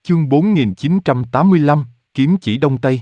Chương 4985, Kiếm chỉ Đông Tây.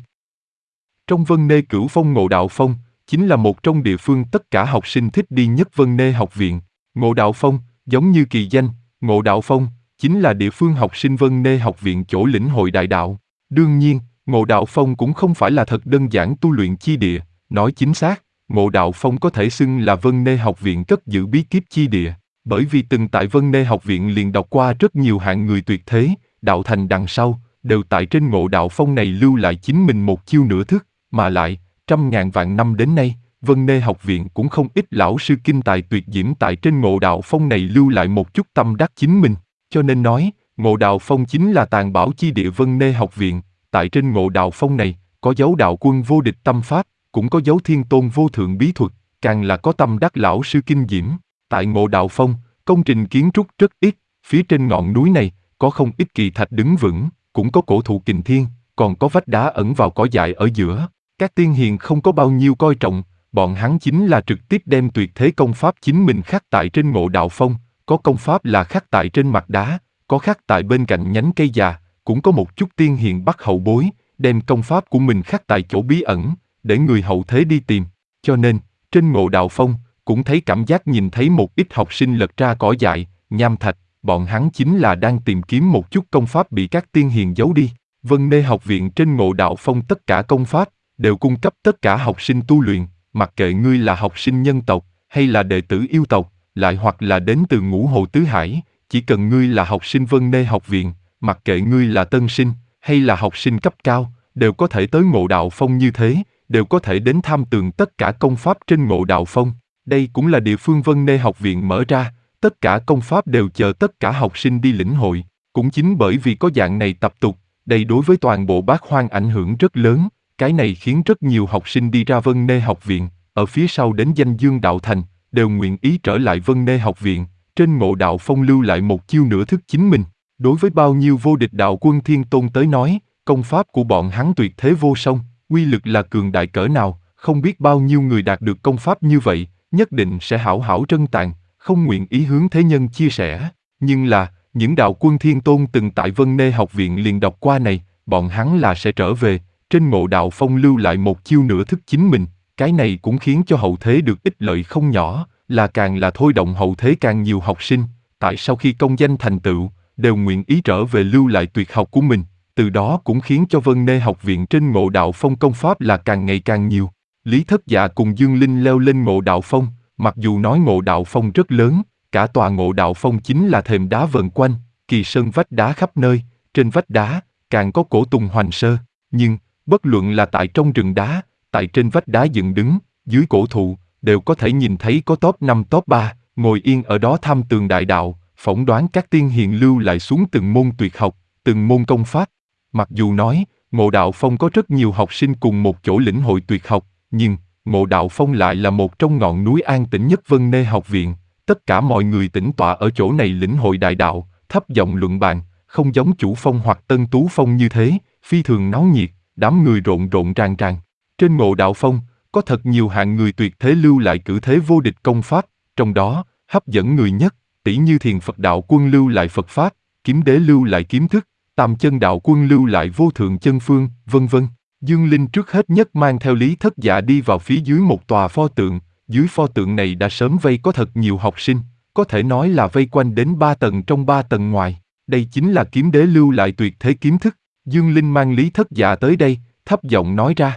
Trong Vân Nê Cửu Phong Ngộ Đạo Phong, chính là một trong địa phương tất cả học sinh thích đi nhất Vân Nê học viện. Ngộ Đạo Phong, giống như kỳ danh, Ngộ Đạo Phong, chính là địa phương học sinh Vân Nê học viện chỗ lĩnh hội đại đạo. Đương nhiên, Ngộ Đạo Phong cũng không phải là thật đơn giản tu luyện chi địa, nói chính xác, Ngộ Đạo Phong có thể xưng là Vân Nê học viện cất giữ bí kíp chi địa, bởi vì từng tại Vân Nê học viện liền đọc qua rất nhiều hạng người tuyệt thế, đạo thành đằng sau, đều tại trên Ngộ Đạo Phong này lưu lại chính mình một chiêu nửa thức, mà lại, trăm ngàn vạn năm đến nay, Vân Nê học viện cũng không ít lão sư kinh tài tuyệt diễm tại trên Ngộ Đạo Phong này lưu lại một chút tâm đắc chính mình, cho nên nói, Ngộ Đạo Phong chính là tàng bảo chi địa Vân Nê học viện, tại trên Ngộ Đạo Phong này, có dấu đạo quân vô địch tâm pháp, cũng có dấu thiên tôn vô thượng bí thuật, càng là có tâm đắc lão sư kinh diễm. Tại Ngộ Đạo Phong, công trình kiến trúc rất ít, phía trên ngọn núi này, có không ít kỳ thạch đứng vững, cũng có cổ thụ kình thiên, còn có vách đá ẩn vào cỏ dại ở giữa. Các tiên hiền không có bao nhiêu coi trọng, bọn hắn chính là trực tiếp đem tuyệt thế công pháp chính mình khắc tại trên Ngộ Đạo Phong, có công pháp là khắc tại trên mặt đá, có khắc tại bên cạnh nhánh cây già, cũng có một chút tiên hiền bắt hậu bối, đem công pháp của mình khắc tại chỗ bí ẩn, để người hậu thế đi tìm. Cho nên, trên Ngộ Đạo Phong, cũng thấy cảm giác nhìn thấy một ít học sinh lật ra cỏ dại, nham thạch, bọn hắn chính là đang tìm kiếm một chút công pháp bị các tiên hiền giấu đi. Vân Nê học viện trên Ngộ Đạo Phong tất cả công pháp, đều cung cấp tất cả học sinh tu luyện, mặc kệ ngươi là học sinh nhân tộc, hay là đệ tử yêu tộc, lại hoặc là đến từ ngũ hồ tứ hải, chỉ cần ngươi là học sinh Vân Nê học viện, mặc kệ ngươi là tân sinh, hay là học sinh cấp cao, đều có thể tới Ngộ Đạo Phong như thế, đều có thể đến tham tường tất cả công pháp trên Ngộ Đạo Phong. Đây cũng là địa phương Vân Nê học viện mở ra, tất cả công pháp đều chờ tất cả học sinh đi lĩnh hội. Cũng chính bởi vì có dạng này tập tục, đây đối với toàn bộ Bát Hoang ảnh hưởng rất lớn, cái này khiến rất nhiều học sinh đi ra Vân Nê học viện, ở phía sau đến danh dương đạo thành, đều nguyện ý trở lại Vân Nê học viện, trên Ngộ Đạo Phong lưu lại một chiêu nửa thức chính mình. Đối với bao nhiêu vô địch đạo quân thiên tôn tới nói, công pháp của bọn hắn tuyệt thế vô song, uy lực là cường đại cỡ nào, không biết bao nhiêu người đạt được công pháp như vậy, nhất định sẽ hảo hảo trân tàng, không nguyện ý hướng thế nhân chia sẻ. Nhưng là, những đạo quân thiên tôn từng tại Vân Nê học viện liền đọc qua này, bọn hắn là sẽ trở về, trên Ngộ Đạo Phong lưu lại một chiêu nửa thức chính mình, cái này cũng khiến cho hậu thế được ích lợi không nhỏ, là càng là thôi động hậu thế càng nhiều học sinh, tại sau khi công danh thành tựu, đều nguyện ý trở về lưu lại tuyệt học của mình, từ đó cũng khiến cho Vân Nê học viện trên Ngộ Đạo Phong công pháp là càng ngày càng nhiều. Lý Thất Dạ cùng Dương Linh leo lên Ngộ Đạo Phong, mặc dù nói Ngộ Đạo Phong rất lớn, cả tòa Ngộ Đạo Phong chính là thềm đá vần quanh, kỳ sơn vách đá khắp nơi, trên vách đá, càng có cổ tùng hoành sơ, nhưng, bất luận là tại trong rừng đá, tại trên vách đá dựng đứng, dưới cổ thụ, đều có thể nhìn thấy có top 5 top 3, ngồi yên ở đó tham tường đại đạo, phỏng đoán các tiên hiền lưu lại xuống từng môn tuyệt học, từng môn công pháp. Mặc dù nói, Ngộ Đạo Phong có rất nhiều học sinh cùng một chỗ lĩnh hội tuyệt học, nhưng, Ngộ Đạo Phong lại là một trong ngọn núi an tĩnh nhất Vân Nê học viện, tất cả mọi người tĩnh tọa ở chỗ này lĩnh hội đại đạo, thấp giọng luận bàn, không giống Chủ Phong hoặc Tân Tú Phong như thế, phi thường náo nhiệt, đám người rộn rộn ràng ràng. Trên Ngộ Đạo Phong, có thật nhiều hạng người tuyệt thế lưu lại cử thế vô địch công pháp, trong đó, hấp dẫn người nhất, tỷ như Thiền Phật Đạo Quân lưu lại Phật Pháp, Kiếm Đế lưu lại kiếm thức, Tam Chân Đạo Quân lưu lại vô thượng chân phương, vân vân. Dương Linh trước hết nhất mang theo Lý Thất Dạ đi vào phía dưới một tòa pho tượng, dưới pho tượng này đã sớm vây có thật nhiều học sinh, có thể nói là vây quanh đến 3 tầng trong 3 tầng ngoài. Đây chính là Kiếm Đế lưu lại tuyệt thế kiếm thức. Dương Linh mang Lý Thất Dạ tới đây, thấp giọng nói ra.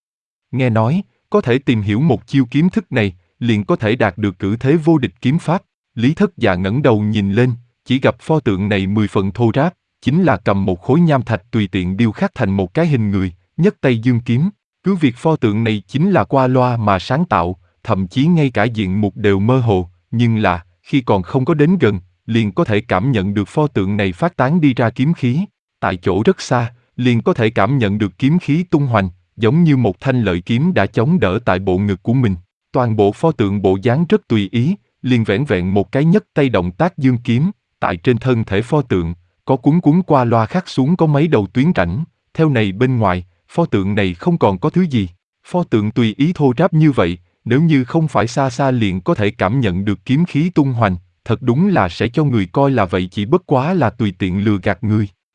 Nghe nói, có thể tìm hiểu một chiêu kiếm thức này, liền có thể đạt được cử thế vô địch kiếm pháp. Lý Thất Dạ ngẩng đầu nhìn lên, chỉ gặp pho tượng này 10 phần thô ráp, chính là cầm một khối nham thạch tùy tiện điêu khắc thành một cái hình người, nhất tay dương kiếm. Cứ việc pho tượng này chính là qua loa mà sáng tạo, thậm chí ngay cả diện mục đều mơ hồ, nhưng là, khi còn không có đến gần, liền có thể cảm nhận được pho tượng này phát tán đi ra kiếm khí. Tại chỗ rất xa, liền có thể cảm nhận được kiếm khí tung hoành, giống như một thanh lợi kiếm đã chống đỡ tại bộ ngực của mình. Toàn bộ pho tượng bộ dáng rất tùy ý, liền vẻn vẹn một cái nhấc tay động tác dương kiếm, tại trên thân thể pho tượng, có cuốn cuốn qua loa khắc xuống có mấy đầu tuyến rãnh, theo này bên ngoài, pho tượng này không còn có thứ gì. Pho tượng tùy ý thô ráp như vậy, nếu như không phải xa xa liền có thể cảm nhận được kiếm khí tung hoành, thật đúng là sẽ cho người coi là vậy chỉ bất quá là tùy tiện lừa gạt người.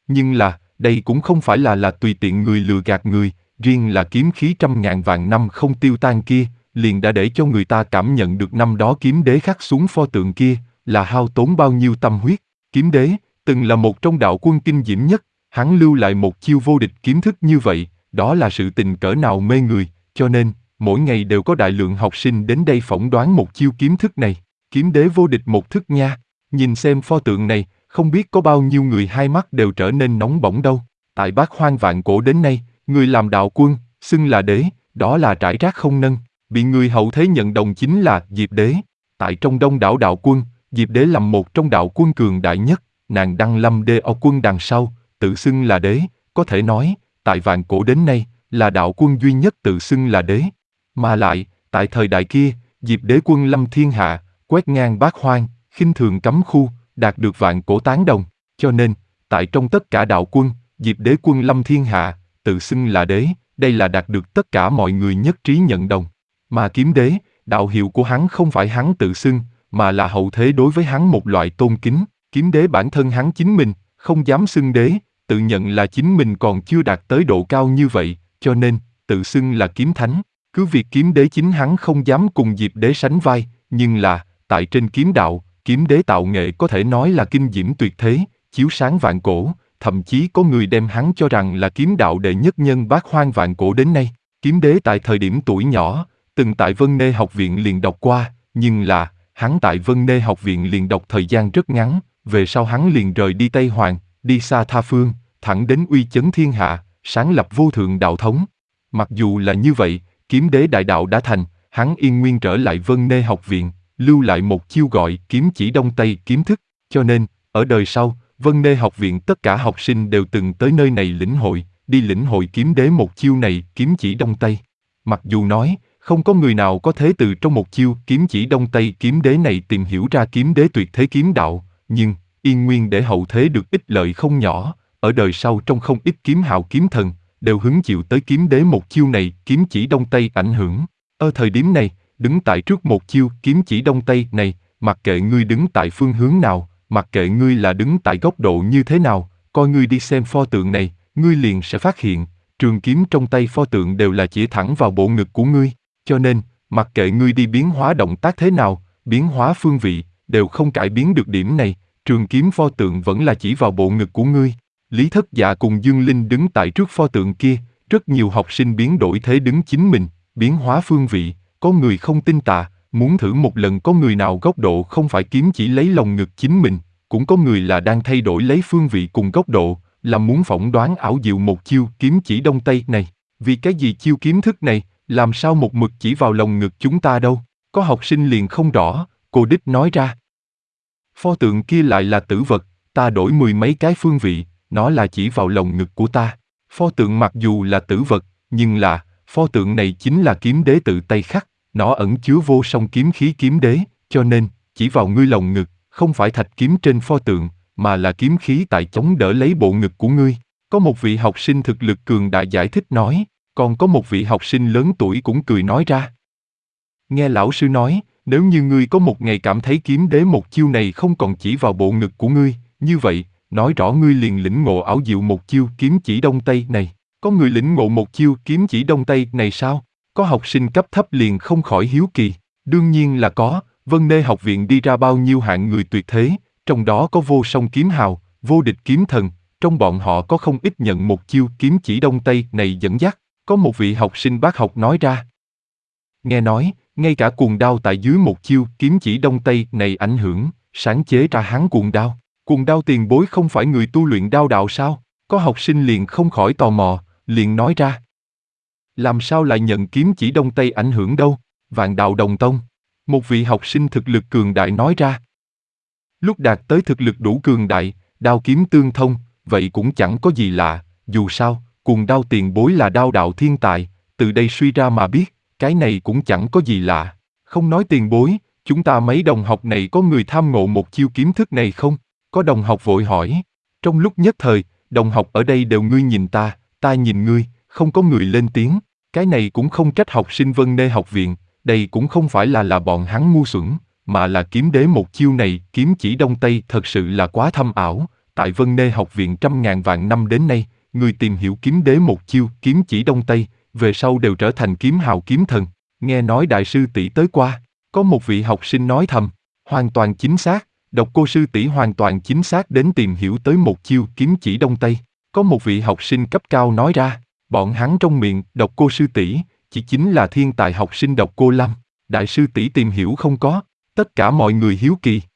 Nhưng đây cũng không phải là tùy tiện người lừa gạt người, riêng là kiếm khí trăm ngàn vạn năm không tiêu tan kia, liền đã để cho người ta cảm nhận được năm đó kiếm đế khắc xuống pho tượng kia, là hao tốn bao nhiêu tâm huyết. Kiếm đế, từng là một trong đạo quân kinh diễm nhất, hắn lưu lại một chiêu vô địch kiếm thức như vậy, đó là sự tình cỡ nào mê người, cho nên, mỗi ngày đều có đại lượng học sinh đến đây phỏng đoán một chiêu kiếm thức này. Kiếm đế vô địch một thức nha, nhìn xem pho tượng này, không biết có bao nhiêu người hai mắt đều trở nên nóng bỏng đâu. Tại Bát Hoang vạn cổ đến nay, người làm đạo quân, xưng là đế, đó là trải rác không nâng, bị người hậu thế nhận đồng chính là Diệp đế. Tại trong đông đảo đạo quân, Diệp đế là một trong đạo quân cường đại nhất, nàng đăng lâm đê o quân đằng sau, tự xưng là đế, có thể nói, tại vạn cổ đến nay, là đạo quân duy nhất tự xưng là đế. Mà lại, tại thời đại kia, Diệp đế quân lâm thiên hạ, quét ngang bát hoang, khinh thường cấm khu, đạt được vạn cổ tán đồng, cho nên, tại trong tất cả đạo quân, Diệp đế quân lâm thiên hạ, tự xưng là đế, đây là đạt được tất cả mọi người nhất trí nhận đồng. Mà kiếm đế, đạo hiệu của hắn không phải hắn tự xưng, mà là hậu thế đối với hắn một loại tôn kính. Kiếm đế bản thân hắn chính mình, không dám xưng đế, tự nhận là chính mình còn chưa đạt tới độ cao như vậy, cho nên, tự xưng là kiếm thánh. Cứ việc kiếm đế chính hắn không dám cùng Diệp đế sánh vai, nhưng tại trên kiếm đạo, kiếm đế tạo nghệ có thể nói là kinh diễm tuyệt thế, chiếu sáng vạn cổ, thậm chí có người đem hắn cho rằng là kiếm đạo đệ nhất nhân bát hoang vạn cổ đến nay. Kiếm đế tại thời điểm tuổi nhỏ, từng tại Vân Nê học viện liền đọc qua, nhưng hắn tại Vân Nê học viện liền đọc thời gian rất ngắn, về sau hắn liền rời đi Tây Hoàng, đi xa tha phương, thẳng đến uy chấn thiên hạ, sáng lập vô thượng đạo thống. Mặc dù là như vậy, kiếm đế đại đạo đã thành, hắn yên nguyên trở lại Vân Nê học viện, lưu lại một chiêu gọi kiếm chỉ đông tây kiếm thức, cho nên, ở đời sau, Vân Nê học viện tất cả học sinh đều từng tới nơi này lĩnh hội kiếm đế một chiêu này kiếm chỉ đông tây. Mặc dù nói, không có người nào có thể từ trong một chiêu kiếm chỉ đông tây kiếm đế này tìm hiểu ra kiếm đế tuyệt thế kiếm đạo, nhưng, yên nguyên để hậu thế được ích lợi không nhỏ, ở đời sau trong không ít kiếm hào kiếm thần, đều hứng chịu tới kiếm đế một chiêu này kiếm chỉ đông tây ảnh hưởng. Ở thời điểm này, đứng tại trước một chiêu kiếm chỉ đông tây này, mặc kệ ngươi đứng tại phương hướng nào, mặc kệ ngươi là đứng tại góc độ như thế nào, coi ngươi đi xem pho tượng này, ngươi liền sẽ phát hiện, trường kiếm trong tay pho tượng đều là chỉ thẳng vào bộ ngực của ngươi, cho nên, mặc kệ ngươi đi biến hóa động tác thế nào, biến hóa phương vị, đều không cải biến được điểm này, trường kiếm pho tượng vẫn là chỉ vào bộ ngực của ngươi. Lý Thất Dạ cùng Dương Linh đứng tại trước pho tượng kia, rất nhiều học sinh biến đổi thế đứng chính mình, biến hóa phương vị, có người không tin tà, muốn thử một lần, có người nào góc độ không phải kiếm chỉ lấy lồng ngực chính mình, cũng có người là đang thay đổi lấy phương vị cùng góc độ, là muốn phỏng đoán ảo diệu một chiêu kiếm chỉ đông tây này. Vì cái gì chiêu kiếm thức này, làm sao một mực chỉ vào lồng ngực chúng ta đâu? Có học sinh liền không rõ, cô đích nói ra. Pho tượng kia lại là tử vật, ta đổi mười mấy cái phương vị, nó là chỉ vào lồng ngực của ta. Pho tượng mặc dù là tử vật, nhưng pho tượng này chính là kiếm đế tự tay khắc, nó ẩn chứa vô song kiếm khí kiếm đế, cho nên, chỉ vào ngươi lồng ngực, không phải thạch kiếm trên pho tượng, mà là kiếm khí tại chống đỡ lấy bộ ngực của ngươi. Có một vị học sinh thực lực cường đại giải thích nói, còn có một vị học sinh lớn tuổi cũng cười nói ra. Nghe lão sư nói, nếu như ngươi có một ngày cảm thấy kiếm đế một chiêu này không còn chỉ vào bộ ngực của ngươi, như vậy, nói rõ ngươi liền lĩnh ngộ ảo diệu một chiêu kiếm chỉ đông tây này. Có người lĩnh ngộ một chiêu kiếm chỉ đông tây này sao? Có học sinh cấp thấp liền không khỏi hiếu kỳ. Đương nhiên là có, Vân Nê học viện đi ra bao nhiêu hạng người tuyệt thế, trong đó có vô song kiếm hào, vô địch kiếm thần, trong bọn họ có không ít nhận một chiêu kiếm chỉ đông tây này dẫn dắt. Có một vị học sinh bác học nói ra. Nghe nói, ngay cả cuồng đao tại dưới một chiêu kiếm chỉ đông tây này ảnh hưởng, sáng chế ra hắn cuồng đao. Cuồng đao tiền bối không phải người tu luyện đao đạo sao? Có học sinh liền không khỏi tò mò, liền nói ra. Làm sao lại nhận kiếm chỉ đông tây ảnh hưởng đâu? Vạn đạo đồng tông. Một vị học sinh thực lực cường đại nói ra. Lúc đạt tới thực lực đủ cường đại, đao kiếm tương thông, vậy cũng chẳng có gì lạ, dù sao, cuồng đao tiền bối là đao đạo thiên tài, từ đây suy ra mà biết, cái này cũng chẳng có gì lạ. Không nói tiền bối, chúng ta mấy đồng học này có người tham ngộ một chiêu kiếm thức này không? Có đồng học vội hỏi. Trong lúc nhất thời, đồng học ở đây đều ngươi nhìn ta, ta nhìn ngươi, không có người lên tiếng. Cái này cũng không trách học sinh Vân Nê học viện, đây cũng không phải là bọn hắn ngu xuẩn, mà là kiếm đế một chiêu này kiếm chỉ đông tây thật sự là quá thâm ảo, Tại Vân Nê học viện trăm ngàn vạn năm đến nay, người tìm hiểu kiếm đế một chiêu kiếm chỉ đông tây, về sau đều trở thành kiếm hào kiếm thần. Nghe nói đại sư tỷ tới qua, có một vị học sinh nói thầm, hoàn toàn chính xác, Độc Cô sư tỷ hoàn toàn chính xác đến tìm hiểu tới một chiêu kiếm chỉ đông tây. Có một vị học sinh cấp cao nói ra, bọn hắn trong miệng Độc Cô sư tỷ chỉ chính là thiên tài học sinh Độc Cô Lam. Đại sư tỷ tìm hiểu không có, tất cả mọi người hiếu kỳ.